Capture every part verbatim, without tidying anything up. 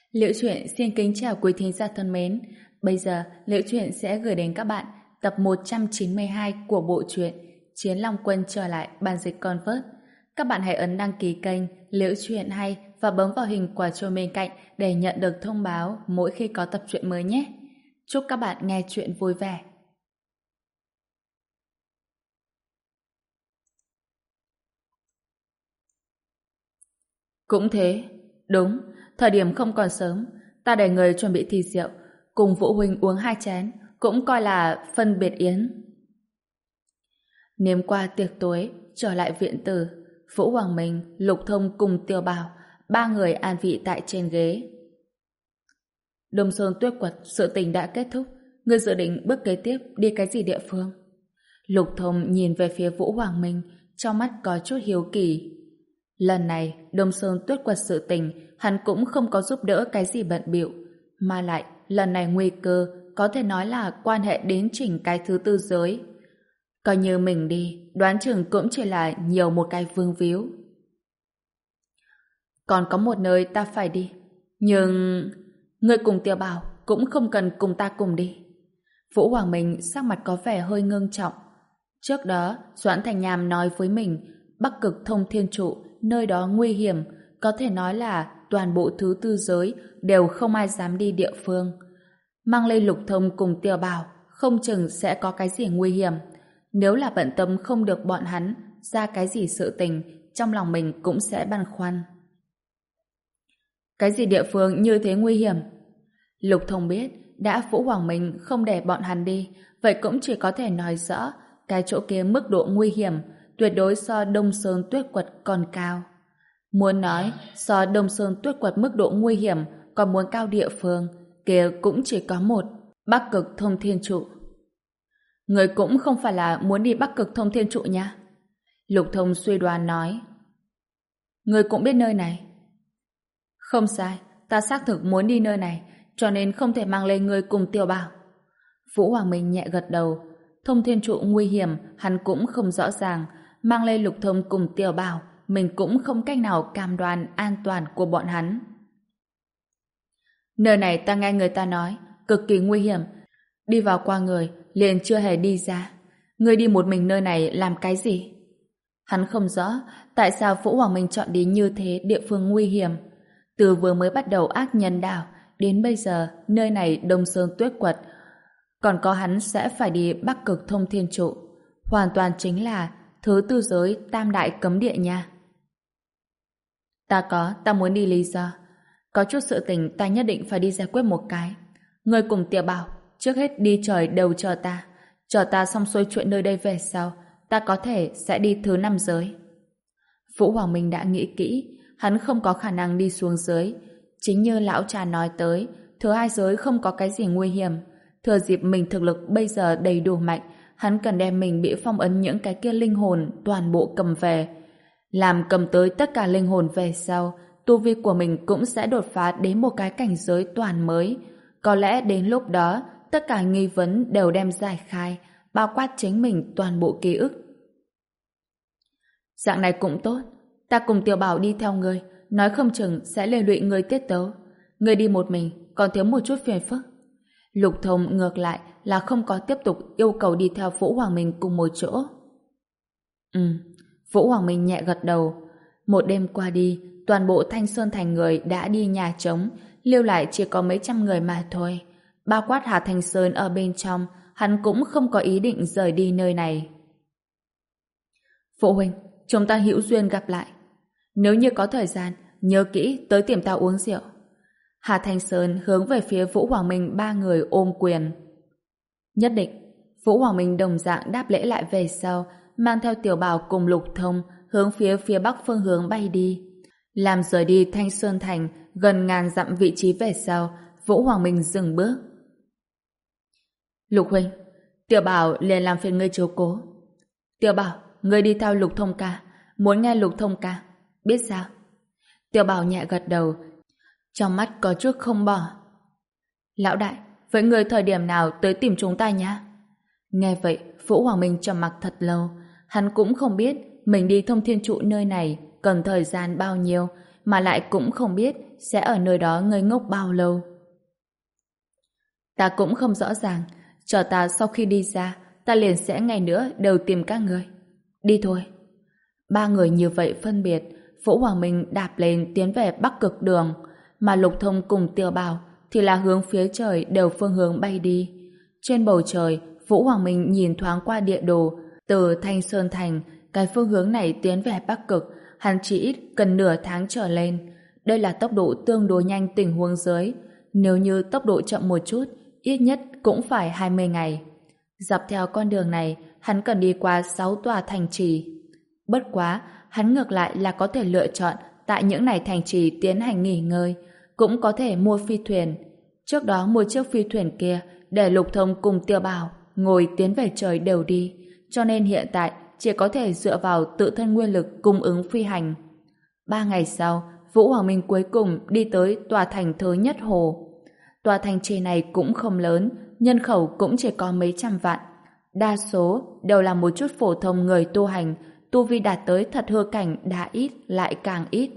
Liễu Chuyện xin kính chào quý thính giả thân mến. Bây giờ, Liễu Chuyện sẽ gửi đến các bạn tập một trăm chín mươi hai của bộ truyện Chiến Long Quân trở lại bản dịch Convert. Các bạn hãy ấn đăng ký kênh Liễu Chuyện Hay và bấm vào hình quả chuông bên cạnh để nhận được thông báo mỗi khi có tập truyện mới nhé. Chúc các bạn nghe truyện vui vẻ. Cũng thế, đúng, thời điểm không còn sớm, ta để người chuẩn bị thịt rượu, cùng Vũ huynh uống hai chén, cũng coi là phân biệt yến. Nếm qua tiệc tối, trở lại viện tử, Vũ Hoàng Minh, Lục Thông cùng Tiêu Bảo, ba người an vị tại trên ghế. Đông Sơn Tuyết Quật, sự tình đã kết thúc, ngươi dự định bước kế tiếp đi cái gì địa phương? Lục Thông nhìn về phía Vũ Hoàng Minh, trong mắt có chút hiếu kỳ. Lần này, Đông Sơn Tuyết Quật sự tình, hắn cũng không có giúp đỡ cái gì bận bịu, mà lại, lần này nguy cơ có thể nói là quan hệ đến chỉnh cái thứ tư giới. Coi như mình đi, đoán chừng cũng chỉ là nhiều một cái vương víu. Còn có một nơi ta phải đi, nhưng... Ngươi cùng Tiêu Bảo cũng không cần cùng ta cùng đi. Vũ Hoàng Minh sắc mặt có vẻ hơi ngưng trọng. Trước đó, Doãn Thành Nham nói với mình, Bắc Cực Thông Thiên Trụ, nơi đó nguy hiểm, có thể nói là toàn bộ thứ tư giới đều không ai dám đi địa phương. Mang lên Lục Thông cùng Tiêu Bảo, không chừng sẽ có cái gì nguy hiểm. Nếu là bận tâm không được bọn hắn ra cái gì sự tình, trong lòng mình cũng sẽ băn khoăn. Cái gì địa phương như thế nguy hiểm? Lục Thông biết, đã Vũ Hoàng Minh không để bọn hắn đi, vậy cũng chỉ có thể nói rõ cái chỗ kia mức độ nguy hiểm tuyệt đối so Đông Sơn Tuyết Quật còn cao. Muốn nói so Đông Sơn Tuyết Quật mức độ nguy hiểm còn muốn cao địa phương, kia cũng chỉ có một, Bắc Cực Thông Thiên Trụ. Người cũng không phải là muốn đi Bắc Cực Thông Thiên Trụ nha. Lục Thông suy đoán nói. Người cũng biết nơi này. Không sai, ta xác thực muốn đi nơi này, cho nên không thể mang lên người cùng Tiêu Bảo. Vũ Hoàng Minh nhẹ gật đầu. Thông Thiên Trụ nguy hiểm, hắn cũng không rõ ràng. Mang lên Lục Thông cùng Tiêu Bảo, mình cũng không cách nào cam đoan an toàn của bọn hắn. Nơi này ta nghe người ta nói, cực kỳ nguy hiểm. Đi vào qua người, liền chưa hề đi ra. Người đi một mình nơi này làm cái gì? Hắn không rõ tại sao Vũ Hoàng Minh chọn đi như thế địa phương nguy hiểm. Từ vừa mới bắt đầu ác nhân đạo, đến bây giờ, nơi này Đông Sơn Tuyết Quật. Còn có hắn sẽ phải đi Bắc Cực Thông Thiên Trụ. Hoàn toàn chính là thứ tư giới tam đại cấm địa nha. Ta có, ta muốn đi lý do. Có chút sự tình ta nhất định phải đi giải quyết một cái. Ngươi cùng Tiêu Bảo, trước hết đi trời đầu chờ ta. Chờ ta xong xuôi chuyện nơi đây về sau, ta có thể sẽ đi thứ năm giới. Vũ Hoàng Minh đã nghĩ kỹ, hắn không có khả năng đi xuống dưới. Chính như lão trà nói tới, thứ hai giới không có cái gì nguy hiểm. Thừa dịp mình thực lực bây giờ đầy đủ mạnh, hắn cần đem mình bị phong ấn những cái kia linh hồn toàn bộ cầm về. Làm cầm tới tất cả linh hồn về sau, tu vi của mình cũng sẽ đột phá đến một cái cảnh giới toàn mới. Có lẽ đến lúc đó, tất cả nghi vấn đều đem giải khai, bao quát chính mình toàn bộ ký ức. Dạng này cũng tốt. Ta cùng Tiêu Bảo đi theo ngươi, nói không chừng sẽ lề lụy ngươi tiết tấu. Ngươi đi một mình, còn thiếu một chút phiền phức. Lục Thông ngược lại là không có tiếp tục yêu cầu đi theo Vũ Hoàng Minh cùng một chỗ. Ừ, Vũ Hoàng Minh nhẹ gật đầu. Một đêm qua đi, toàn bộ Thanh Sơn Thành người đã đi nhà trống, lưu lại chỉ có mấy trăm người mà thôi. Bao quát Hà Thanh Sơn ở bên trong, hắn cũng không có ý định rời đi nơi này. Phụ huynh, chúng ta hữu duyên gặp lại. Nếu như có thời gian, nhớ kỹ tới tìm ta uống rượu. Hà Thanh Sơn hướng về phía Vũ Hoàng Minh ba người ôm quyền. Nhất định. Vũ Hoàng Minh đồng dạng đáp lễ lại về sau, mang theo Tiểu Bảo cùng Lục Thông hướng phía phía bắc phương hướng bay đi. Làm rời đi Thanh Sơn Thành gần ngàn dặm vị trí về sau, Vũ Hoàng Minh dừng bước. Lục huynh, Tiểu Bảo liền làm phiền ngươi chiếu cố. Tiểu Bảo, ngươi đi theo Lục Thông ca, muốn nghe Lục Thông ca, biết sao? Tiểu Bảo nhẹ gật đầu, trong mắt có chút không bỏ. Lão đại, vậy người thời điểm nào tới tìm chúng ta nhá? Nghe vậy, Vũ Hoàng Minh trầm mặc thật lâu. Hắn cũng không biết mình đi Thông Thiên Trụ nơi này cần thời gian bao nhiêu, mà lại cũng không biết sẽ ở nơi đó ngây ngốc bao lâu. Ta cũng không rõ ràng, chờ ta sau khi đi ra, ta liền sẽ ngày nữa đều tìm các người. Đi thôi. Ba người như vậy phân biệt, Vũ Hoàng Minh đạp lên tiến về Bắc Cực Đường, mà Lục Thông cùng Tiêu Bảo thì là hướng phía trời đều phương hướng bay đi. Trên bầu trời, Vũ Hoàng Minh nhìn thoáng qua địa đồ, từ Thanh Sơn Thành, cái phương hướng này tiến về Bắc Cực, hắn chỉ ít cần nửa tháng trở lên. Đây là tốc độ tương đối nhanh tình huống dưới. Nếu như tốc độ chậm một chút, ít nhất cũng phải hai mươi ngày. Dọc theo con đường này, hắn cần đi qua sáu tòa thành trì. Bất quá, hắn ngược lại là có thể lựa chọn tại những này thành trì tiến hành nghỉ ngơi, cũng có thể mua phi thuyền. Trước đó mua chiếc phi thuyền kia để Lục Thông cùng Tiêu Bảo ngồi tiến về trời đều đi, cho nên hiện tại chỉ có thể dựa vào tự thân nguyên lực cung ứng phi hành. Ba ngày sau, Vũ Hoàng Minh cuối cùng đi tới tòa thành thứ nhất Hồ. Tòa thành trì này cũng không lớn, nhân khẩu cũng chỉ có mấy trăm vạn. Đa số đều là một chút phổ thông người tu hành, tu vi đạt tới thật hư cảnh đã ít lại càng ít.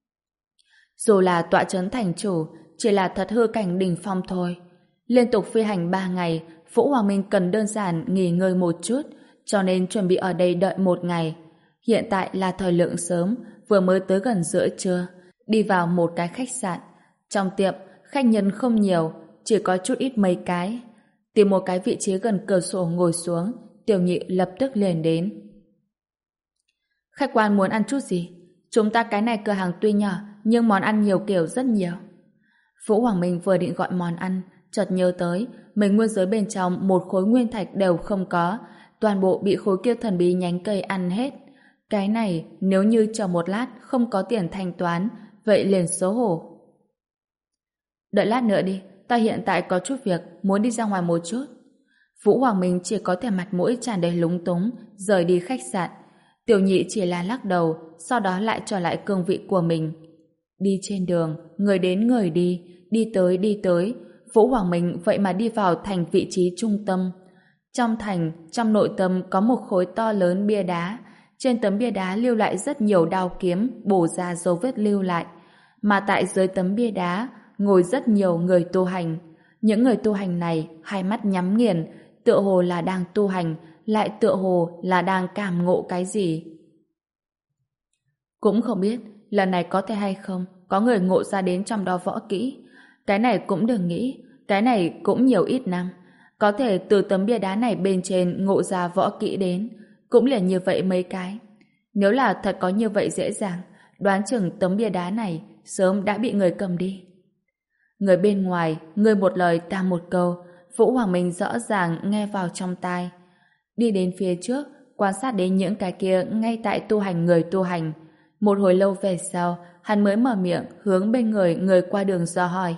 Dù là tọa trấn thành chủ, chỉ là thật hư cảnh đỉnh phong thôi. Liên tục phi hành ba ngày, Vũ Hoàng Minh cần đơn giản nghỉ ngơi một chút, cho nên chuẩn bị ở đây đợi một ngày. Hiện tại là thời lượng sớm, vừa mới tới gần giữa trưa, đi vào một cái khách sạn. Trong tiệm, khách nhân không nhiều, chỉ có chút ít mấy cái. Tìm một cái vị trí gần cửa sổ ngồi xuống, Tiểu Nhị lập tức liền đến. Khách quan muốn ăn chút gì? Chúng ta cái này cửa hàng tuy nhỏ, nhưng món ăn nhiều kiểu rất nhiều. Vũ Hoàng Minh vừa định gọi món ăn, chợt nhớ tới mình nguyên giới bên trong một khối nguyên thạch đều không có, toàn bộ bị khối kia thần bí nhánh cây ăn hết. Cái này nếu như chờ một lát không có tiền thanh toán, vậy liền xấu hổ. Đợi lát nữa đi, ta hiện tại có chút việc, muốn đi ra ngoài một chút. Vũ Hoàng Minh chỉ có thể mặt mũi tràn đầy lúng túng, rời đi khách sạn. Tiểu Nhị chỉ là lắc đầu, sau đó lại trở lại cương vị của mình. Đi trên đường, người đến người đi, đi tới đi tới, Vũ Hoàng Minh vậy mà đi vào thành vị trí trung tâm. Trong thành, trong nội tâm có một khối to lớn bia đá. Trên tấm bia đá lưu lại rất nhiều đao kiếm, bổ ra dấu vết lưu lại. Mà tại dưới tấm bia đá, ngồi rất nhiều người tu hành. Những người tu hành này hai mắt nhắm nghiền, tựa hồ là đang tu hành, lại tựa hồ là đang cảm ngộ cái gì. Cũng không biết lần này có thể hay không có người ngộ ra đến trong đó võ kỹ. Cái này cũng đừng nghĩ, cái này cũng nhiều ít năm. Có thể từ tấm bia đá này bên trên ngộ ra võ kỹ đến, cũng liền như vậy mấy cái. Nếu là thật có như vậy dễ dàng, đoán chừng tấm bia đá này sớm đã bị người cầm đi. Người bên ngoài, người một lời ta một câu, Vũ Hoàng Minh rõ ràng nghe vào trong tai. Đi đến phía trước, quan sát đến những cái kia ngay tại tu hành người tu hành. Một hồi lâu về sau, hắn mới mở miệng hướng bên người người qua đường dò hỏi.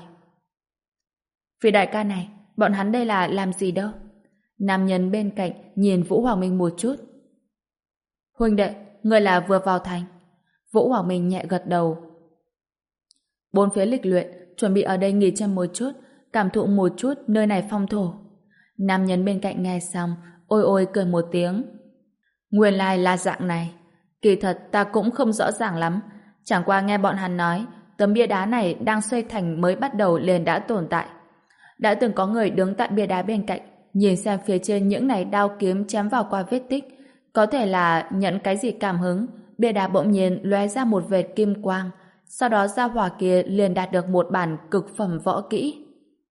Vị đại ca này, bọn hắn đây là làm gì đâu? Nam nhân bên cạnh nhìn Vũ Hoàng Minh một chút. Huynh đệ, người là vừa vào thành. Vũ Hoàng Minh nhẹ gật đầu. Bốn phía lịch luyện, chuẩn bị ở đây nghỉ chân một chút, cảm thụ một chút nơi này phong thổ. Nam nhân bên cạnh nghe xong, ôi ôi cười một tiếng. Nguyên lai là dạng này. Kỳ thật ta cũng không rõ ràng lắm, chẳng qua nghe bọn hắn nói tấm bia đá này đang xây thành mới bắt đầu liền đã tồn tại. Đã từng có người đứng tại bia đá bên cạnh, nhìn xem phía trên những này đao kiếm chém vào qua vết tích, có thể là nhận cái gì cảm hứng, bia đá bỗng nhiên lóe ra một vệt kim quang, sau đó gia hỏa kia liền đạt được một bản cực phẩm võ kỹ.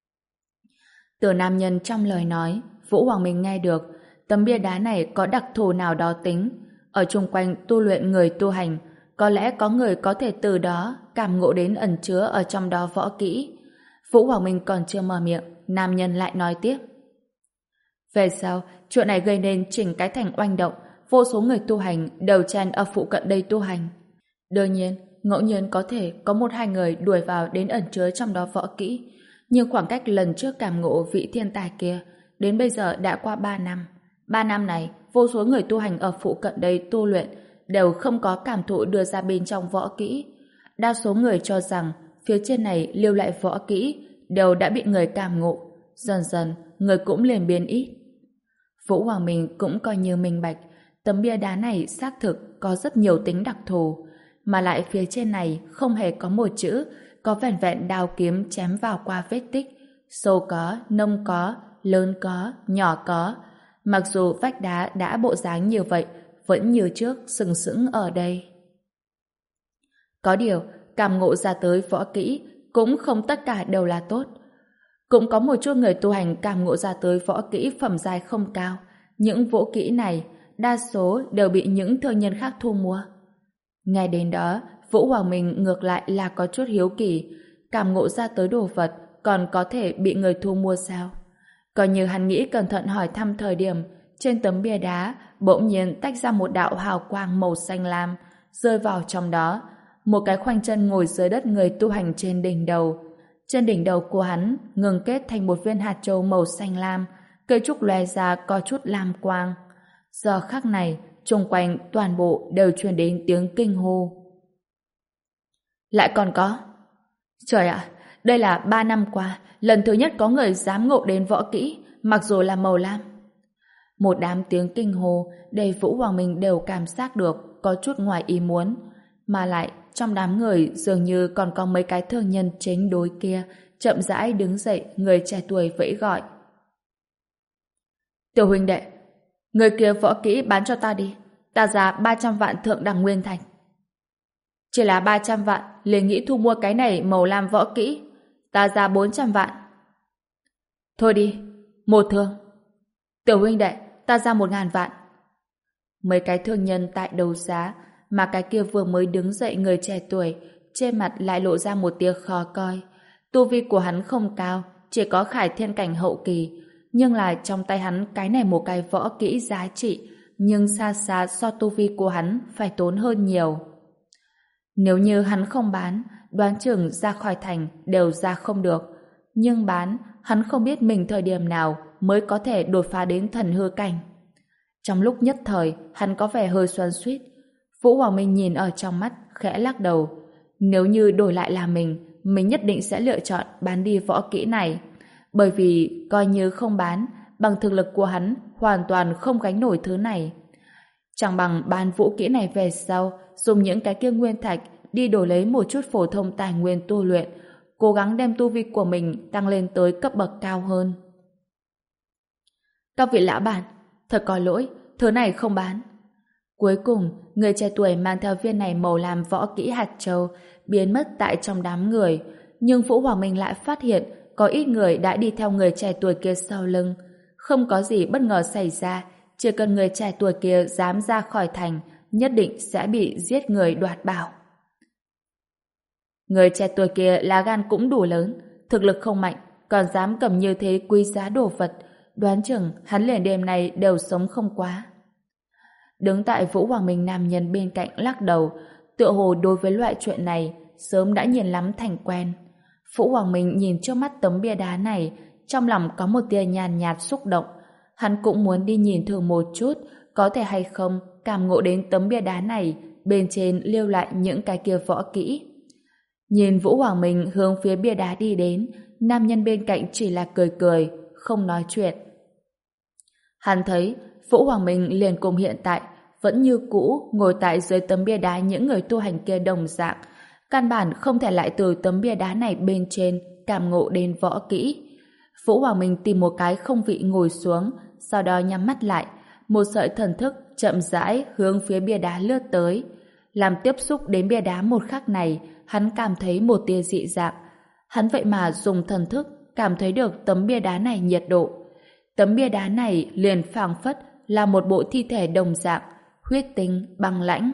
Từ nam nhân trong lời nói, Vũ Hoàng Minh nghe được tấm bia đá này có đặc thù nào đó tính. Ở chung quanh tu luyện người tu hành, có lẽ có người có thể từ đó cảm ngộ đến ẩn chứa ở trong đó võ kỹ. Vũ Hoàng Minh còn chưa mở miệng, nam nhân lại nói tiếp. Về sau, chuyện này gây nên chỉnh cái thành oanh động, vô số người tu hành đều chen ở phụ cận đây tu hành. Đương nhiên, ngẫu nhiên có thể có một hai người đuổi vào đến ẩn chứa trong đó võ kỹ, nhưng khoảng cách lần trước cảm ngộ vị thiên tài kia đến bây giờ đã qua ba năm. Ba năm này, vô số người tu hành ở phụ cận đây tu luyện đều không có cảm thụ đưa ra bên trong võ kỹ. Đa số người cho rằng phía trên này lưu lại võ kỹ đều đã bị người cảm ngộ. Dần dần, người cũng liền biến ít. Vũ Hoàng Minh cũng coi như minh bạch, tấm bia đá này xác thực có rất nhiều tính đặc thù, mà lại phía trên này không hề có một chữ, có vẻn vẹn đao kiếm chém vào qua vết tích, sâu có, nông có, lớn có, nhỏ có. Mặc dù vách đá đã bộ dáng như vậy, vẫn như trước sừng sững ở đây. Có điều, cảm ngộ ra tới võ kỹ cũng không tất cả đều là tốt. Cũng có một chút người tu hành cảm ngộ ra tới võ kỹ phẩm giai không cao. Những võ kỹ này, đa số đều bị những thương nhân khác thu mua. Ngay đến đó, Vũ Hoàng Minh ngược lại là có chút hiếu kỳ, cảm ngộ ra tới đồ vật còn có thể bị người thu mua sao? Coi như hắn nghĩ cẩn thận hỏi thăm thời điểm, trên tấm bia đá bỗng nhiên tách ra một đạo hào quang màu xanh lam, rơi vào trong đó. Một cái khoanh chân ngồi dưới đất người tu hành trên đỉnh đầu. Trên đỉnh đầu của hắn ngừng kết thành một viên hạt châu màu xanh lam, cây trúc lóe ra có chút lam quang. Giờ khắc này, xung quanh toàn bộ đều truyền đến tiếng kinh hô. Lại còn có. Trời ạ, đây là ba năm qua, lần thứ nhất có người dám ngộ đến võ kỹ, mặc dù là màu lam. Một đám tiếng kinh hô để Vũ Hoàng Minh đều cảm giác được có chút ngoài ý muốn, mà lại trong đám người dường như còn có mấy cái thương nhân chính đối kia chậm rãi đứng dậy, người trẻ tuổi vẫy gọi. Tiểu huynh đệ, người kia võ kỹ bán cho ta đi, ta giá ba trăm vạn thượng đẳng nguyên thạch. Chỉ là ba trăm vạn, liền nghĩ thu mua cái này màu lam võ kỹ, ta giá bốn trăm vạn. Thôi đi, một thương. Tiểu huynh đệ, ta ra một ngàn vạn. Mấy cái thương nhân tại đấu giá, mà cái kia vừa mới đứng dậy người trẻ tuổi, trên mặt lại lộ ra một tia khó coi. Tu vi của hắn không cao, chỉ có khải thiên cảnh hậu kỳ, nhưng là trong tay hắn cái này một cái võ kỹ giá trị, nhưng xa xa so tu vi của hắn phải tốn hơn nhiều. Nếu như hắn không bán, đoán chừng ra khỏi thành đều ra không được. Nhưng bán, hắn không biết mình thời điểm nào mới có thể đột phá đến thần hư cảnh. Trong lúc nhất thời, hắn có vẻ hơi xoắn xuýt. Vũ Hoàng Minh nhìn ở trong mắt, khẽ lắc đầu. Nếu như đổi lại là mình, mình nhất định sẽ lựa chọn bán đi võ kỹ này. Bởi vì, coi như không bán, bằng thực lực của hắn, hoàn toàn không gánh nổi thứ này. Chẳng bằng bán vũ kỹ này về sau, dùng những cái kia nguyên thạch đi đổi lấy một chút phổ thông tài nguyên tu luyện, cố gắng đem tu vi của mình tăng lên tới cấp bậc cao hơn. Các vị lão bản, thật có lỗi, thứ này không bán. Cuối cùng, người trẻ tuổi mang theo viên này màu làm võ kỹ hạt châu biến mất tại trong đám người, nhưng Vũ Hoàng Minh lại phát hiện có ít người đã đi theo người trẻ tuổi kia sau lưng. Không có gì bất ngờ xảy ra, chỉ cần người trẻ tuổi kia dám ra khỏi thành, nhất định sẽ bị giết người đoạt bảo. Người trẻ tuổi kia lá gan cũng đủ lớn, thực lực không mạnh, còn dám cầm như thế quý giá đồ vật, đoán chừng hắn liền đêm này đều sống không quá. Đứng tại Vũ Hoàng Minh nam nhân bên cạnh lắc đầu, tựa hồ đối với loại chuyện này sớm đã nhìn lắm thành quen. Vũ Hoàng Minh nhìn trước mắt tấm bia đá này, trong lòng có một tia nhàn nhạt xúc động. Hắn cũng muốn đi nhìn thử một chút, có thể hay không cảm ngộ đến tấm bia đá này, bên trên lưu lại những cái kia võ kỹ. Nhìn Vũ Hoàng Minh hướng phía bia đá đi đến, nam nhân bên cạnh chỉ là cười cười, không nói chuyện. Hắn thấy Vũ Hoàng Minh liền cùng hiện tại vẫn như cũ ngồi tại dưới tấm bia đá những người tu hành kia đồng dạng, căn bản không thể lại từ tấm bia đá này bên trên cảm ngộ đến võ kỹ. Vũ Hoàng Minh tìm một cái không vị ngồi xuống, sau đó nhắm mắt lại, một sợi thần thức chậm rãi hướng phía bia đá lướt tới. Làm tiếp xúc đến bia đá một khắc này, hắn cảm thấy một tia dị dạng. Hắn vậy mà dùng thần thức cảm thấy được tấm bia đá này nhiệt độ. Tấm bia đá này liền phảng phất là một bộ thi thể đồng dạng, huyết tinh, băng lãnh.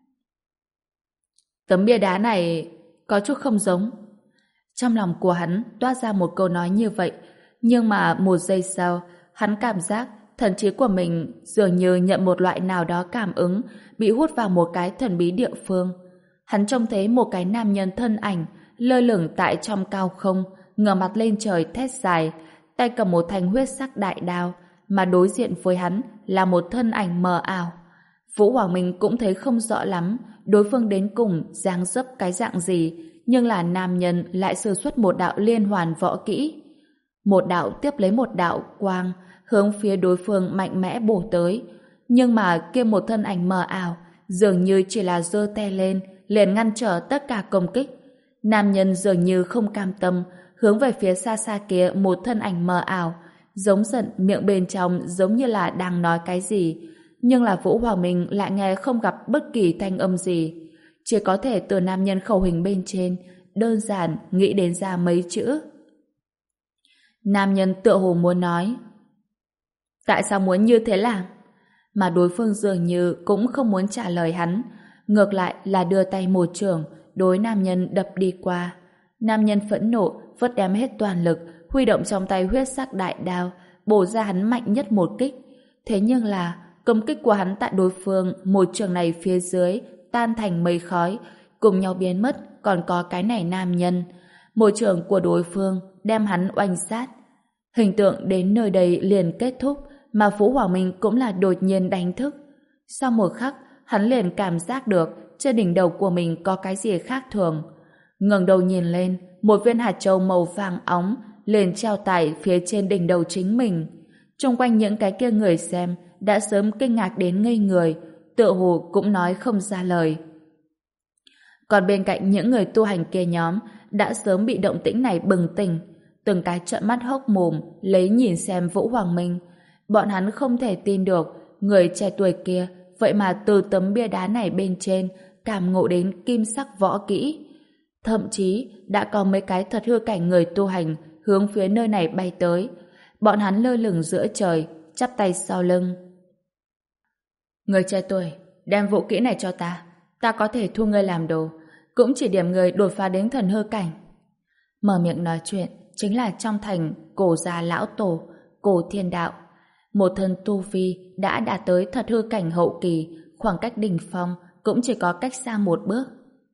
Tấm bia đá này có chút không giống. Trong lòng của hắn toát ra một câu nói như vậy, nhưng mà một giây sau, hắn cảm giác thần trí của mình dường như nhận một loại nào đó cảm ứng, bị hút vào một cái thần bí địa phương. Hắn trông thấy một cái nam nhân thân ảnh lơ lửng tại trong cao không, ngửa mặt lên trời thét dài, tay cầm một thanh huyết sắc đại đao, mà đối diện với hắn là một thân ảnh mờ ảo. Vũ Hoàng Minh cũng thấy không rõ lắm đối phương đến cùng dáng dấp cái dạng gì, nhưng là nam nhân lại sử xuất một đạo liên hoàn võ kỹ. Một đạo tiếp lấy một đạo quang hướng phía đối phương mạnh mẽ bổ tới, nhưng mà kia một thân ảnh mờ ảo dường như chỉ là giơ tay lên liền ngăn trở tất cả công kích. Nam nhân dường như không cam tâm, hướng về phía xa xa kia một thân ảnh mờ ảo, giống giận miệng bên trong giống như là đang nói cái gì, nhưng là Vũ Hoàng Minh lại nghe không gặp bất kỳ thanh âm gì, chỉ có thể từ nam nhân khẩu hình bên trên đơn giản nghĩ đến ra mấy chữ. Nam nhân tựa hồ muốn nói, tại sao muốn như thế làm? Mà đối phương dường như cũng không muốn trả lời hắn, ngược lại là đưa tay một chưởng đối nam nhân đập đi qua. Nam nhân phẫn nộ, vất đem hết toàn lực, huy động trong tay huyết sắc đại đao, bổ ra hắn mạnh nhất một kích. Thế nhưng là, công kích của hắn tại đối phương một trường này phía dưới tan thành mây khói, cùng nhau biến mất, còn có cái này nam nhân. Một trường của đối phương đem hắn oanh sát. Hình tượng đến nơi đây liền kết thúc, mà Vũ Hoàng Minh cũng là đột nhiên đánh thức. Sau một khắc, hắn liền cảm giác được trên đỉnh đầu của mình có cái gì khác thường. Ngẩng đầu nhìn lên, một viên hạt châu màu vàng óng liền treo tại phía trên đỉnh đầu chính mình. Xung quanh những cái kia người xem đã sớm kinh ngạc đến ngây người, tựa hồ cũng nói không ra lời. Còn bên cạnh những người tu hành kia nhóm đã sớm bị động tĩnh này bừng tỉnh, từng cái trợn mắt hốc mồm lấy nhìn xem Vũ Hoàng Minh. Bọn hắn không thể tin được người trẻ tuổi kia vậy mà từ tấm bia đá này bên trên cảm ngộ đến kim sắc võ kỹ. Thậm chí đã có mấy cái thật hư cảnh người tu hành hướng phía nơi này bay tới. Bọn hắn lơ lửng giữa trời, chắp tay sau lưng. Người trẻ tuổi, đem vũ kỹ này cho ta, ta có thể thu ngươi làm đồ, cũng chỉ điểm người đột phá đến thần hư cảnh. Mở miệng nói chuyện chính là trong thành cổ già lão tổ, cổ thiên đạo. Một thân tu vi đã đạt tới thật hư cảnh hậu kỳ, khoảng cách đỉnh phong cũng chỉ có cách xa một bước.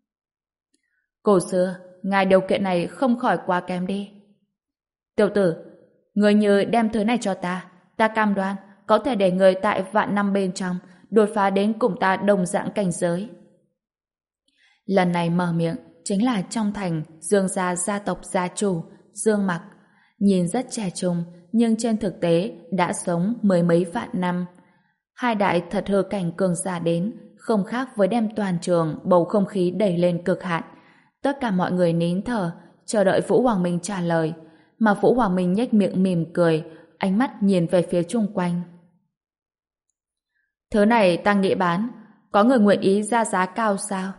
Cổ xưa, ngài điều kiện này không khỏi quá kém đi. Tiểu tử, người như đem thứ này cho ta, ta cam đoan có thể để người tại vạn năm bên trong đột phá đến cùng ta đồng dạng cảnh giới. Lần này mở miệng chính là trong thành Dương gia gia tộc gia chủ Dương Mặc, nhìn rất trẻ trung nhưng trên thực tế đã sống mười mấy vạn năm. Hai đại thật hư cảnh cường giả đến, không khác với đem toàn trường bầu không khí đẩy lên cực hạn. Tất cả mọi người nín thở, chờ đợi Vũ Hoàng Minh trả lời, mà Vũ Hoàng Minh nhếch miệng mỉm cười, ánh mắt nhìn về phía chung quanh. Thứ này ta nghĩ bán, có người nguyện ý ra giá cao sao?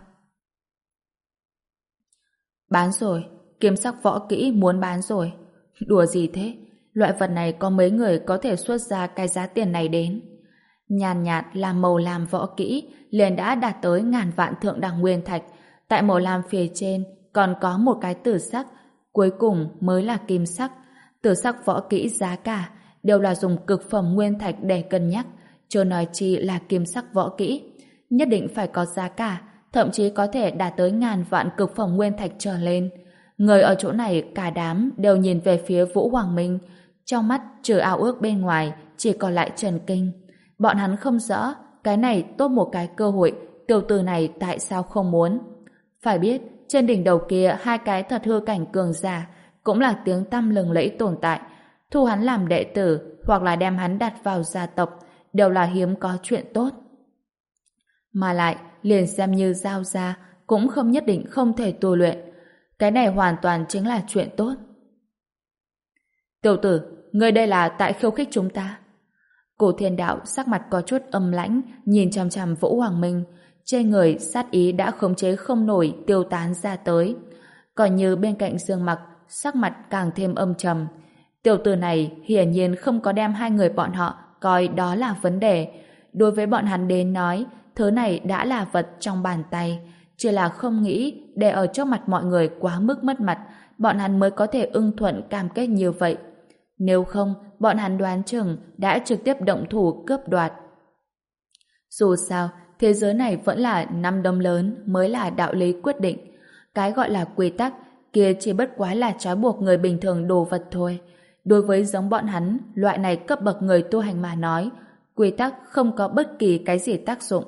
Bán rồi, kiếm sắc võ kỹ muốn bán rồi. Đùa gì thế? Loại vật này có mấy người có thể xuất ra cái giá tiền này đến. Nhàn nhạt là màu lam võ kỹ liền đã đạt tới ngàn vạn thượng đẳng nguyên thạch. Tại màu lam phía trên còn có một cái tử sắc, cuối cùng mới là kim sắc. Tử sắc võ kỹ giá cả đều là dùng cực phẩm nguyên thạch để cân nhắc, chưa nói chi là kim sắc võ kỹ. Nhất định phải có giá cả, thậm chí có thể đạt tới ngàn vạn cực phẩm nguyên thạch trở lên. Người ở chỗ này cả đám đều nhìn về phía Vũ Hoàng Minh, trong mắt trừ ao ước bên ngoài chỉ còn lại trần kinh. Bọn hắn không rõ cái này tốt một cái cơ hội, tiểu tử này tại sao không muốn. Phải biết trên đỉnh đầu kia hai cái thật hư cảnh cường giả cũng là tiếng tăm lừng lẫy tồn tại, thu hắn làm đệ tử hoặc là đem hắn đặt vào gia tộc đều là hiếm có chuyện tốt. Mà lại liền xem như giao ra cũng không nhất định không thể tu luyện. Cái này hoàn toàn chính là chuyện tốt. Tiểu tử, ngươi đây là tại khiêu khích chúng ta. Cổ thiên đạo sắc mặt có chút âm lãnh, nhìn chằm chằm Vũ Hoàng Minh, trên người sát ý đã khống chế không nổi tiêu tán ra tới. Còn như bên cạnh Dương Mặc, sắc mặt càng thêm âm trầm. Tiểu tử này hiển nhiên không có đem hai người bọn họ coi đó là vấn đề. Đối với bọn hắn đến nói, thứ này đã là vật trong bàn tay, chỉ là không nghĩ để ở trước mặt mọi người quá mức mất mặt, bọn hắn mới có thể ưng thuận cam kết như vậy. Nếu không, bọn hắn đoán chừng đã trực tiếp động thủ cướp đoạt. Dù sao, thế giới này vẫn là năm đấm lớn mới là đạo lý quyết định. Cái gọi là quy tắc kia chỉ bất quá là trói buộc người bình thường đồ vật thôi. Đối với giống bọn hắn, loại này cấp bậc người tu hành mà nói, quy tắc không có bất kỳ cái gì tác dụng.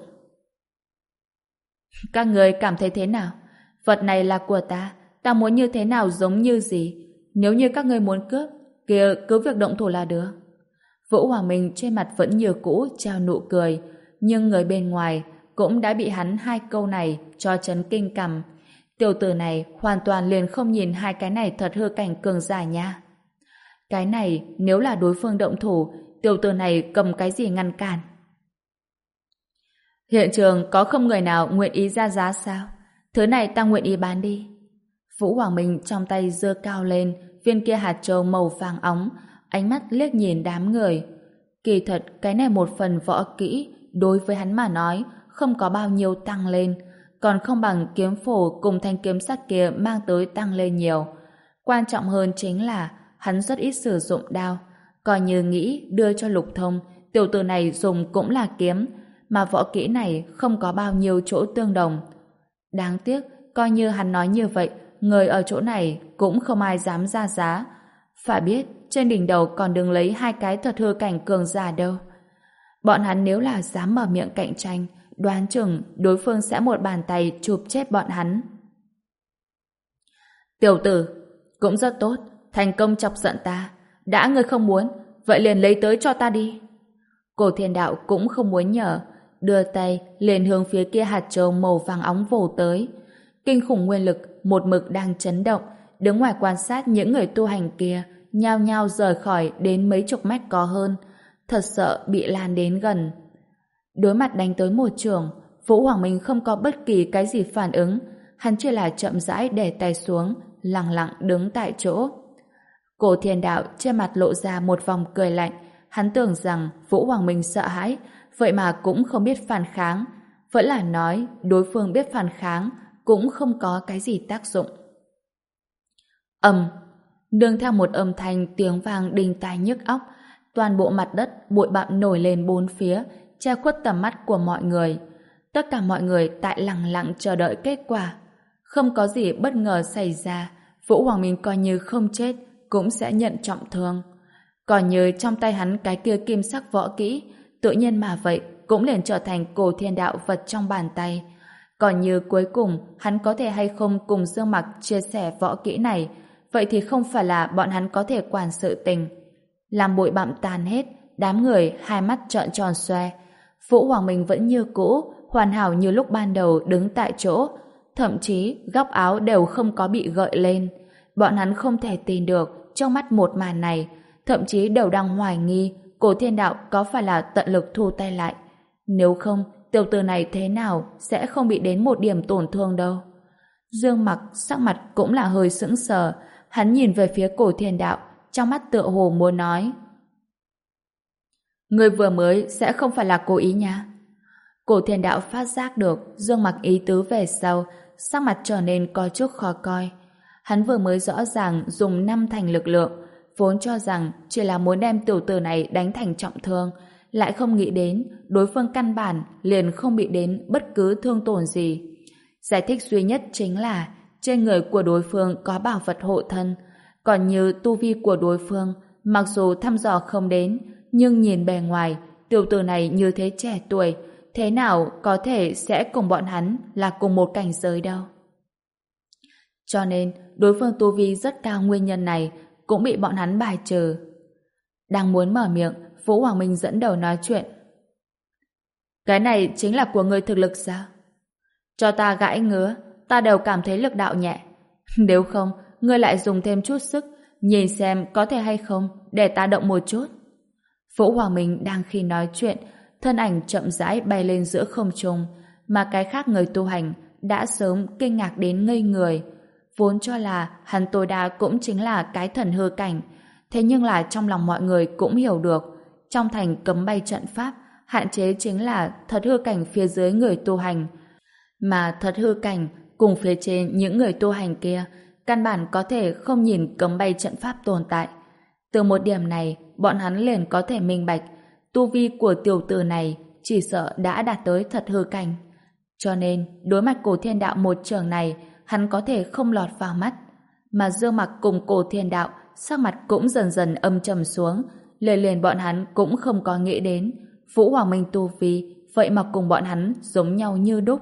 Các người cảm thấy thế nào? Vật này là của ta, ta muốn như thế nào giống như gì? Nếu như các người muốn cướp, kia cứ việc động thủ là được. Vũ Hoàng Minh trên mặt vẫn như cũ treo nụ cười, nhưng người bên ngoài cũng đã bị hắn hai câu này cho chấn kinh cằm. Tiểu tử này hoàn toàn liền không nhìn hai cái này thật hư cảnh cường giả nha. Cái này nếu là đối phương động thủ, tiểu tử này cầm cái gì ngăn cản? Hiện trường có không người nào nguyện ý ra giá sao? Thứ này ta nguyện ý bán đi. Vũ Hoàng Minh trong tay giơ cao lên viên kia hạt châu màu vàng óng, ánh mắt liếc nhìn đám người. Kỳ thật cái này một phần võ kỹ đối với hắn mà nói không có bao nhiêu tăng lên, còn không bằng kiếm phổ cùng thanh kiếm sắt kia mang tới tăng lên nhiều. Quan trọng hơn chính là hắn rất ít sử dụng đao, coi như nghĩ đưa cho Lục Thông, tiểu tử này dùng cũng là kiếm, mà võ kỹ này không có bao nhiêu chỗ tương đồng. Đáng tiếc, coi như hắn nói như vậy, người ở chỗ này cũng không ai dám ra giá. Phải biết, trên đỉnh đầu còn đừng lấy hai cái thật hư cảnh cường giả đâu. Bọn hắn nếu là dám mở miệng cạnh tranh, đoán chừng đối phương sẽ một bàn tay chụp chết bọn hắn. Tiểu tử, cũng rất tốt, thành công chọc giận ta. Đã ngươi không muốn, vậy liền lấy tới cho ta đi. Cổ Thiên Đạo cũng không muốn nhờ, đưa tay liền hướng phía kia hạt châu màu vàng óng vồ tới. Kinh khủng nguyên lực một mực đang chấn động, đứng ngoài quan sát những người tu hành kia nhao nhao rời khỏi đến mấy chục mét có hơn, thật sợ bị lan đến gần. Đối mặt đánh tới một trường, Vũ Hoàng Minh không có bất kỳ cái gì phản ứng, hắn chỉ là chậm rãi để tay xuống, lặng lặng đứng tại chỗ. Cổ Thiên Đạo trên mặt lộ ra một vòng cười lạnh, hắn tưởng rằng Vũ Hoàng Minh sợ hãi, vậy mà cũng không biết phản kháng, vẫn là nói đối phương biết phản kháng cũng không có cái gì tác dụng. Ầm, nương theo một âm thanh tiếng vang đinh tai nhức óc, toàn bộ mặt đất bụi bặm nổi lên bốn phía, che khuất tầm mắt của mọi người. Tất cả mọi người tại lặng lặng chờ đợi kết quả. Không có gì bất ngờ xảy ra, Vũ Hoàng Minh coi như không chết cũng sẽ nhận trọng thương. Còn như trong tay hắn cái kia kim sắc võ kỹ, tự nhiên mà vậy cũng liền trở thành Cổ Thiên Đạo vật trong bàn tay. Còn như cuối cùng hắn có thể hay không cùng Dương Mặc chia sẻ võ kỹ này, vậy thì không phải là bọn hắn có thể quản sự tình. Làm bụi bặm tàn hết, đám người hai mắt trợn tròn xoe. Vũ Hoàng Minh vẫn như cũ, hoàn hảo như lúc ban đầu đứng tại chỗ, thậm chí góc áo đều không có bị gợi lên. Bọn hắn không thể tin được trong mắt một màn này, thậm chí đều đang hoài nghi Cổ Thiên Đạo có phải là tận lực thu tay lại. Nếu không, tiểu tử này thế nào sẽ không bị đến một điểm tổn thương đâu. Dương Mặc sắc mặt cũng là hơi sững sờ, hắn nhìn về phía Cổ Thiên Đạo, trong mắt tựa hồ muốn nói: người vừa mới sẽ không phải là cố ý nha. Cổ Thiên Đạo phát giác được Dương Mặc ý tứ về sau, sắc mặt trở nên có chút khó coi. Hắn vừa mới rõ ràng dùng năm thành lực lượng, vốn cho rằng chỉ là muốn đem tiểu tử này đánh thành trọng thương, lại không nghĩ đến đối phương căn bản liền không bị đến bất cứ thương tổn gì. Giải thích duy nhất chính là trên người của đối phương có bảo vật hộ thân, còn như tu vi của đối phương mặc dù thăm dò không đến, nhưng nhìn bề ngoài tiểu tử này như thế trẻ tuổi, thế nào có thể sẽ cùng bọn hắn là cùng một cảnh giới đâu. Cho nên đối phương tu vi rất cao, nguyên nhân này cũng bị bọn hắn bài trừ. Đang muốn mở miệng, Vũ Hoàng Minh dẫn đầu nói chuyện. Cái này chính là của người thực lực sao? Cho ta gãi ngứa, ta đều cảm thấy lực đạo nhẹ. Nếu không, ngươi lại dùng thêm chút sức, nhìn xem có thể hay không để ta động một chút. Vũ Hoàng Minh đang khi nói chuyện, thân ảnh chậm rãi bay lên giữa không trung, mà cái khác người tu hành đã sớm kinh ngạc đến ngây người. Vốn cho là hắn tối đa cũng chính là cái thần hư cảnh, thế nhưng là trong lòng mọi người cũng hiểu được, trong thành cấm bay trận pháp, hạn chế chính là thật hư cảnh phía dưới người tu hành, mà thật hư cảnh cùng phía trên những người tu hành kia căn bản có thể không nhìn cấm bay trận pháp tồn tại. Từ một điểm này, bọn hắn liền có thể minh bạch, tu vi của tiểu tử này chỉ sợ đã đạt tới thật hư cảnh. Cho nên, đối mặt Cổ Thiên Đạo một trường này, hắn có thể không lọt vào mắt. Mà Dương Mặc cùng Cổ Thiên Đạo, sắc mặt cũng dần dần âm trầm xuống, liền liền bọn hắn cũng không có nghĩ đến, Vũ Hoàng Minh tu vi, vậy mà cùng bọn hắn giống nhau như đúc.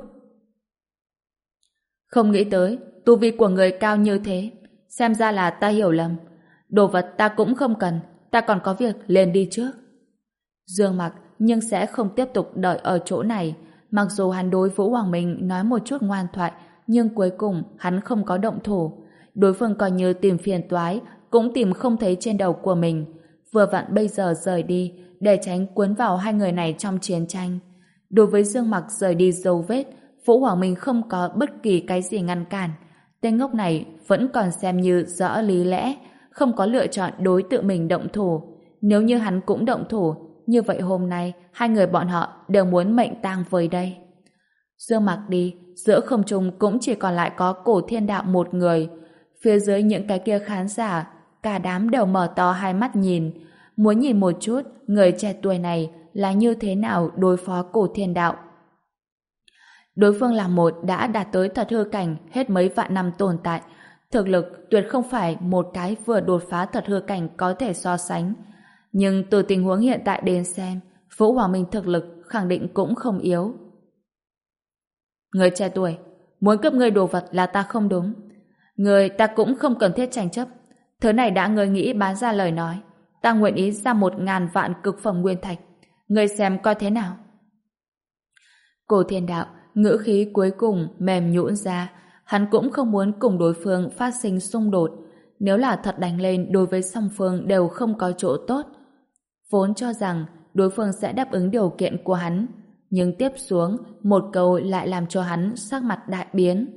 Không nghĩ tới, tu vi của người cao như thế, xem ra là ta hiểu lầm. Đồ vật ta cũng không cần, ta còn có việc liền đi trước. Dương Mặc nhưng sẽ không tiếp tục đợi ở chỗ này, mặc dù hắn đối Vũ Hoàng Minh nói một chút ngoan thoại, nhưng cuối cùng hắn không có động thủ. Đối phương coi như tìm phiền toái, cũng tìm không thấy trên đầu của mình. Vừa vặn bây giờ rời đi, để tránh cuốn vào hai người này trong chiến tranh. Đối với Dương Mặc rời đi dấu vết, Vũ Hoàng Minh không có bất kỳ cái gì ngăn cản. Tên ngốc này vẫn còn xem như rõ lý lẽ, không có lựa chọn đối tự mình động thủ. Nếu như hắn cũng động thủ, như vậy hôm nay hai người bọn họ đều muốn mệnh tang với đây. Dương Mặc đi, giữa không trung cũng chỉ còn lại có Cổ Thiên Đạo một người. Phía dưới những cái kia khán giả, cả đám đều mở to hai mắt nhìn, muốn nhìn một chút người trẻ tuổi này là như thế nào đối phó Cổ Thiên Đạo. Đối phương là một đã đạt tới thật hư cảnh hết mấy vạn năm tồn tại, thực lực tuyệt không phải một cái vừa đột phá thật hư cảnh có thể so sánh. Nhưng từ tình huống hiện tại đến xem, Vũ Hoàng Minh thực lực khẳng định cũng không yếu. Người trẻ tuổi, muốn cướp người đồ vật là ta không đúng. Người ta cũng không cần thiết tranh chấp. Thứ này đã người nghĩ bán ra lời nói. Ta nguyện ý ra một ngàn vạn cực phẩm nguyên thạch. Người xem coi thế nào. Cổ Thiên Đạo, ngữ khí cuối cùng mềm nhũn ra. Hắn cũng không muốn cùng đối phương phát sinh xung đột. Nếu là thật đánh lên đối với song phương đều không có chỗ tốt. Vốn cho rằng đối phương sẽ đáp ứng điều kiện của hắn. Nhưng tiếp xuống, một câu lại làm cho hắn sắc mặt đại biến.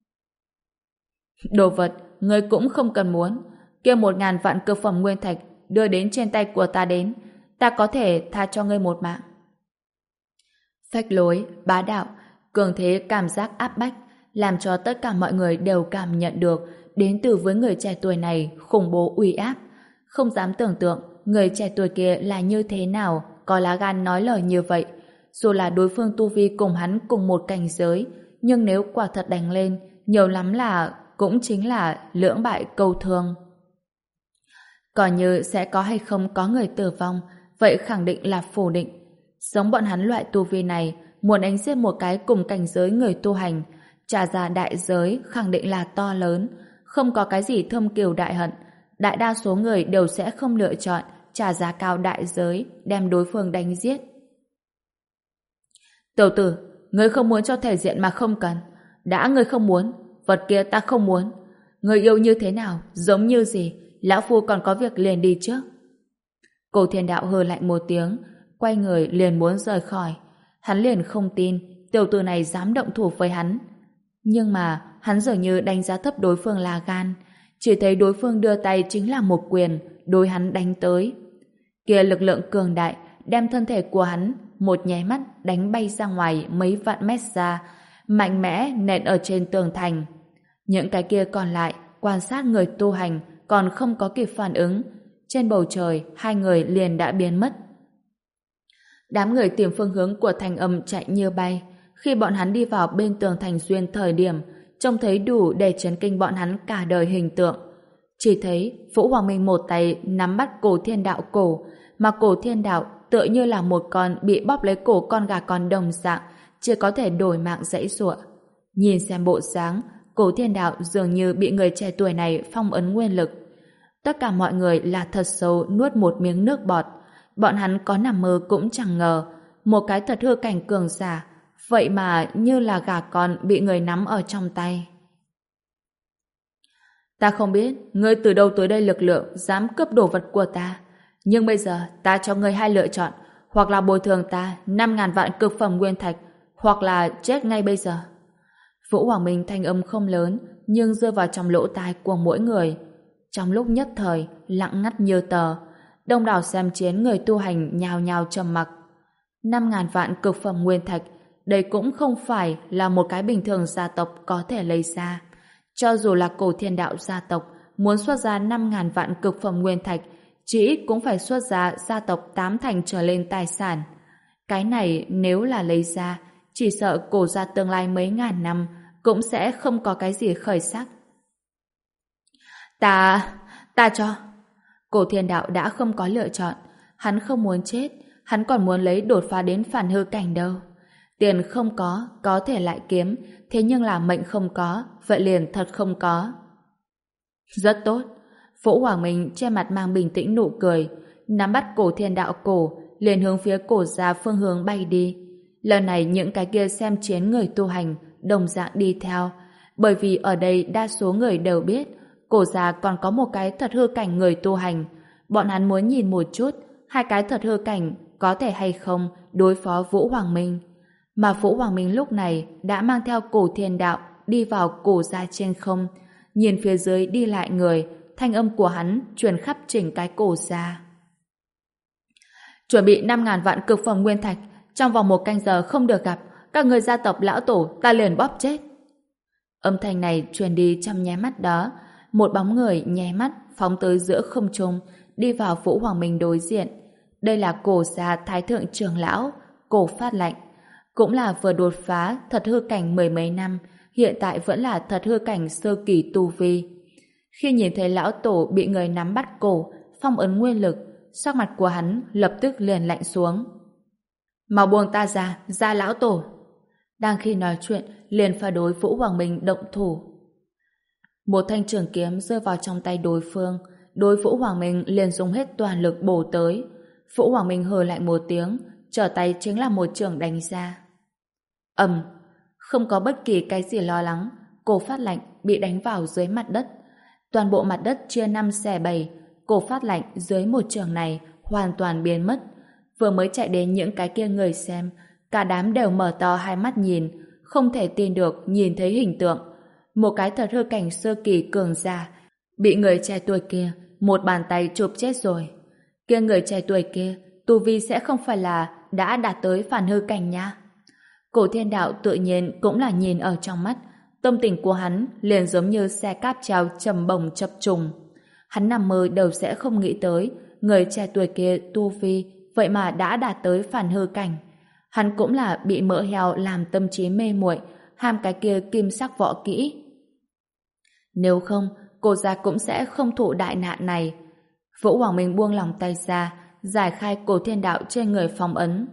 Đồ vật, ngươi cũng không cần muốn. Kêu một ngàn vạn cực phẩm nguyên thạch đưa đến trên tay của ta đến. Ta có thể tha cho ngươi một mạng. Phách lối, bá đạo, cường thế cảm giác áp bách, làm cho tất cả mọi người đều cảm nhận được đến từ với người trẻ tuổi này khủng bố uy áp. Không dám tưởng tượng người trẻ tuổi kia là như thế nào có lá gan nói lời như vậy. Dù là đối phương tu vi cùng hắn cùng một cảnh giới, nhưng nếu quả thật đánh lên, nhiều lắm là cũng chính là lưỡng bại câu thương. Còn như sẽ có hay không có người tử vong, vậy khẳng định là phủ định. Giống bọn hắn loại tu vi này, muốn đánh giết một cái cùng cảnh giới người tu hành, trả ra đại giới khẳng định là to lớn, không có cái gì thâm kiều đại hận. Đại đa số người đều sẽ không lựa chọn trả giá cao đại giới đem đối phương đánh giết. Tiểu tử, ngươi không muốn cho thể diện mà không cần. Đã ngươi không muốn, vật kia ta không muốn. Ngươi yêu như thế nào, giống như gì, lão phu còn có việc liền đi trước. Cổ Thiên Đạo hừ lạnh một tiếng, quay người liền muốn rời khỏi. Hắn liền không tin tiểu tử này dám động thủ với hắn. Nhưng mà hắn dường như đánh giá thấp đối phương là gan, chỉ thấy đối phương đưa tay chính là một quyền đối hắn đánh tới. Kia lực lượng cường đại đem thân thể của hắn một nháy mắt đánh bay ra ngoài mấy vạn mét ra, mạnh mẽ nện ở trên tường thành. Những cái kia còn lại quan sát người tu hành còn không có kịp phản ứng, trên bầu trời hai người liền đã biến mất. Đám người tìm phương hướng của thành âm chạy như bay. Khi bọn hắn đi vào bên tường thành xuyên thời điểm, trông thấy đủ để chấn kinh bọn hắn cả đời hình tượng. Chỉ thấy Vũ Hoàng Minh một tay nắm bắt Cổ Thiên Đạo cổ, mà Cổ Thiên Đạo tựa như là một con bị bóp lấy cổ con gà con đồng dạng, chỉ có thể đổi mạng giãy giụa. Nhìn xem bộ dáng, Cổ Thiên Đạo dường như bị người trẻ tuổi này phong ấn nguyên lực. Tất cả mọi người là thật sâu nuốt một miếng nước bọt. Bọn hắn có nằm mơ cũng chẳng ngờ, một cái thật hư cảnh cường giả, vậy mà như là gà con bị người nắm ở trong tay. Ta không biết ngươi từ đâu tới đây lực lượng dám cướp đồ vật của ta, nhưng bây giờ ta cho ngươi hai lựa chọn, hoặc là bồi thường ta năm ngàn vạn cực phẩm nguyên thạch, hoặc là chết ngay bây giờ. Vũ Hoàng Minh thanh âm không lớn, nhưng rơi vào trong lỗ tai của mỗi người. Trong lúc nhất thời, lặng ngắt như tờ, đông đảo xem chiến người tu hành nhào nhào trầm mặc. Năm ngàn vạn cực phẩm nguyên thạch, đây cũng không phải là một cái bình thường gia tộc có thể lấy ra. Cho dù là Cổ Thiên Đạo gia tộc muốn xuất ra năm ngàn vạn cực phẩm nguyên thạch, chỉ ít cũng phải xuất ra gia tộc tám thành trở lên tài sản. Cái này nếu là lấy ra, chỉ sợ Cổ gia tương lai mấy ngàn năm cũng sẽ không có cái gì khởi sắc. Ta... ta cho... Cổ Thiên Đạo đã không có lựa chọn. Hắn không muốn chết, hắn còn muốn lấy đột phá đến phản hư cảnh đâu. Tiền không có, có thể lại kiếm, thế nhưng là mệnh không có, vậy liền thật không có. Rất tốt. Vũ Hoàng Minh che mặt mang bình tĩnh nụ cười, nắm bắt Cổ Thiên Đạo cổ, liền hướng phía cổ gia phương hướng bay đi. Lần này những cái kia xem chiến người tu hành đồng dạng đi theo, bởi vì ở đây đa số người đều biết cổ gia còn có một cái thật hư cảnh người tu hành. Bọn hắn muốn nhìn một chút hai cái thật hư cảnh có thể hay không đối phó Vũ Hoàng Minh. Mà Vũ Hoàng Minh lúc này đã mang theo cổ thiên đạo đi vào cổ gia trên không, nhìn phía dưới đi lại người, thanh âm của hắn truyền khắp chỉnh cái cổ gia. Chuẩn bị năm ngàn vạn cực phẩm nguyên thạch, trong vòng một canh giờ không được gặp, các người gia tộc lão tổ ta liền bóp chết. Âm thanh này truyền đi trong nháy mắt đó, một bóng người nháy mắt phóng tới giữa không trung, đi vào Vũ Hoàng Minh đối diện. Đây là cổ gia Thái thượng trưởng lão, Cổ Phát Lạnh, cũng là vừa đột phá thật hư cảnh mười mấy năm, hiện tại vẫn là thật hư cảnh sơ kỳ tu vi. Khi nhìn thấy lão tổ bị người nắm bắt cổ, phong ấn nguyên lực, sắc mặt của hắn lập tức liền lạnh xuống. Mau buông ta ra, ra lão tổ. Đang khi nói chuyện, liền phải đối Vũ Hoàng Minh động thủ. Một thanh trường kiếm rơi vào trong tay đối phương, đối Vũ Hoàng Minh liền dùng hết toàn lực bổ tới. Vũ Hoàng Minh hừ lạnh một tiếng, trở tay chính là một trường đánh ra. Ầm, không có bất kỳ cái gì lo lắng, Cổ Phát Lạnh bị đánh vào dưới mặt đất. Toàn bộ mặt đất chia năm xẻ bảy, Cổ Phát Lạnh dưới một trường này hoàn toàn biến mất. Vừa mới chạy đến những cái kia người xem, cả đám đều mở to hai mắt nhìn, không thể tin được nhìn thấy hình tượng. Một cái thật hư cảnh sơ kỳ cường giả bị người trẻ tuổi kia một bàn tay chụp chết rồi. Kia người trẻ tuổi kia tu vi sẽ không phải là đã đạt tới phản hư cảnh nha. Cổ thiên đạo tự nhiên cũng là nhìn ở trong mắt, tâm tình của hắn liền giống như xe cáp treo trầm bổng chập trùng. Hắn nằm mơ đều sẽ không nghĩ tới người trẻ tuổi kia tu vi vậy mà đã đạt tới phản hư cảnh. Hắn cũng là bị mỡ heo làm tâm trí mê muội, ham cái kia kim sắc võ kỹ. Nếu không, cô gia cũng sẽ không thụ đại nạn này. Vũ Hoàng Minh buông lòng tay ra, giải khai cổ thiên đạo trên người phong ấn.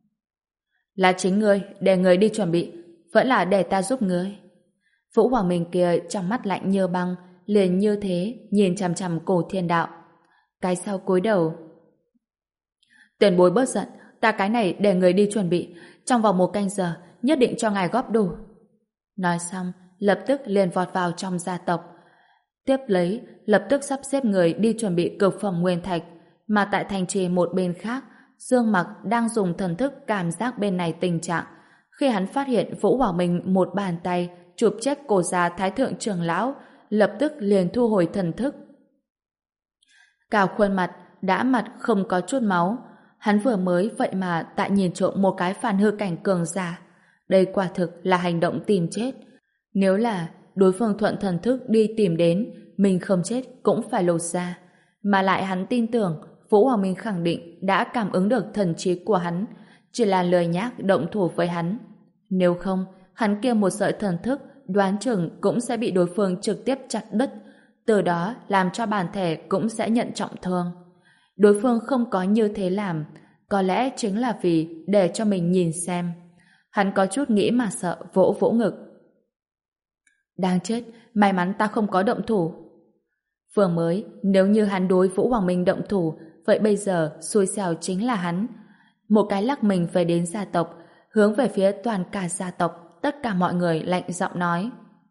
Là chính ngươi, để người đi chuẩn bị, vẫn là để ta giúp ngươi. Vũ Hoàng Minh kia trong mắt lạnh như băng, liền như thế nhìn chằm chằm cổ thiên đạo. Cái sau cúi đầu. Tiền bối bớt giận, ta cái này để người đi chuẩn bị, trong vòng một canh giờ nhất định cho ngài góp đủ. Nói xong, lập tức liền vọt vào trong gia tộc. Tiếp lấy, lập tức sắp xếp người đi chuẩn bị cực phẩm nguyên thạch, mà tại thành trì một bên khác, Dương Mặc đang dùng thần thức cảm giác bên này tình trạng. Khi hắn phát hiện Vũ Hoàng Minh một bàn tay chụp chết cổ gia Thái thượng trưởng lão, lập tức liền thu hồi thần thức. Cả khuôn mặt đã mặt không có chút máu. Hắn vừa mới vậy mà tại nhìn trộm một cái phản hư cảnh cường giả. Đây quả thực là hành động tìm chết. Nếu là đối phương thuận thần thức đi tìm đến, mình không chết cũng phải lột ra. Mà lại hắn tin tưởng Vũ Hoàng Minh khẳng định đã cảm ứng được thần trí của hắn, chỉ là lười nhác động thủ với hắn. Nếu không, hắn kia một sợi thần thức đoán chừng cũng sẽ bị đối phương trực tiếp chặt đứt, từ đó làm cho bản thể cũng sẽ nhận trọng thương. Đối phương không có như thế làm, có lẽ chính là vì để cho mình nhìn xem. Hắn có chút nghĩ mà sợ, vỗ vỗ ngực. Đáng chết, may mắn ta không có động thủ. Vừa mới, nếu như hắn đối Vũ Hoàng Minh động thủ, vậy bây giờ xui xẻo chính là hắn. Một cái lắc mình về đến gia tộc, hướng về phía toàn cả gia tộc, tất cả mọi người lạnh giọng nói.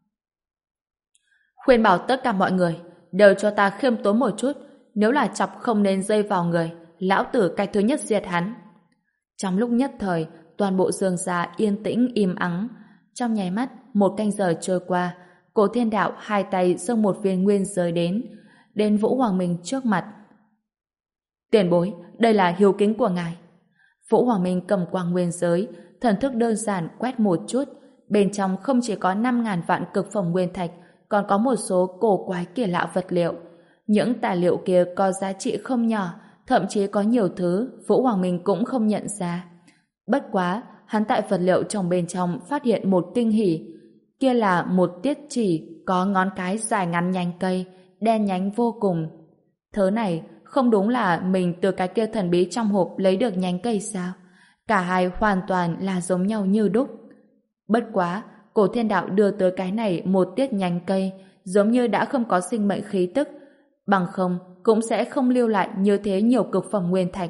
Khuyên bảo tất cả mọi người, đều cho ta khiêm tốn một chút, nếu là chọc không nên dây vào người, lão tử cái thứ nhất diệt hắn. Trong lúc nhất thời, toàn bộ Dương gia yên tĩnh im ắng. Trong nháy mắt, một canh giờ trôi qua, Cổ Thiên Đạo hai tay dâng một viên nguyên giới đến, đến Vũ Hoàng Minh trước mặt. Tiền bối, đây là hiếu kính của ngài. Vũ Hoàng Minh cầm quang nguyên giới, thần thức đơn giản quét một chút, bên trong không chỉ có năm ngàn vạn cực phẩm nguyên thạch, còn có một số cổ quái kỳ lạ vật liệu. Những tài liệu kia có giá trị không nhỏ, thậm chí có nhiều thứ Vũ Hoàng Minh cũng không nhận ra. Bất quá, hắn tại vật liệu trong bên trong phát hiện một kinh hỉ. Kia là một tiết chỉ có ngón cái dài ngắn nhánh cây, đen nhánh vô cùng. Thứ này không đúng là mình từ cái kia thần bí trong hộp lấy được nhánh cây sao? Cả hai hoàn toàn là giống nhau như đúc. Bất quá, Cổ Thiên Đạo đưa tới cái này một tiết nhánh cây, giống như đã không có sinh mệnh khí tức, bằng không cũng sẽ không lưu lại như thế nhiều cực phẩm nguyên thạch.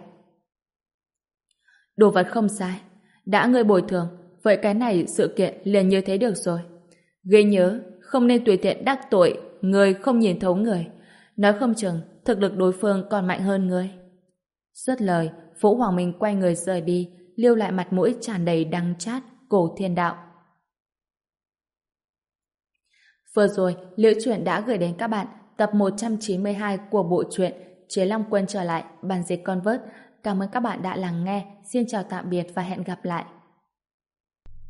Đồ vật không sai, đã ngươi bồi thường, vậy cái này sự kiện liền như thế được rồi. Ghi nhớ, không nên tùy tiện đắc tội người không nhìn thấu người. Nói không chừng thực lực đối phương còn mạnh hơn người. Dứt lời, Vũ Hoàng Minh quay người rời đi, lưu lại mặt mũi tràn đầy đắng chát, Cổ Thiên Đạo. Vừa rồi, Liễu Chuyện đã gửi đến các bạn tập một trăm chín mươi hai của bộ truyện Chế Long Quân trở lại, bản dịch Convert. Cảm ơn các bạn đã lắng nghe. Xin chào tạm biệt và hẹn gặp lại.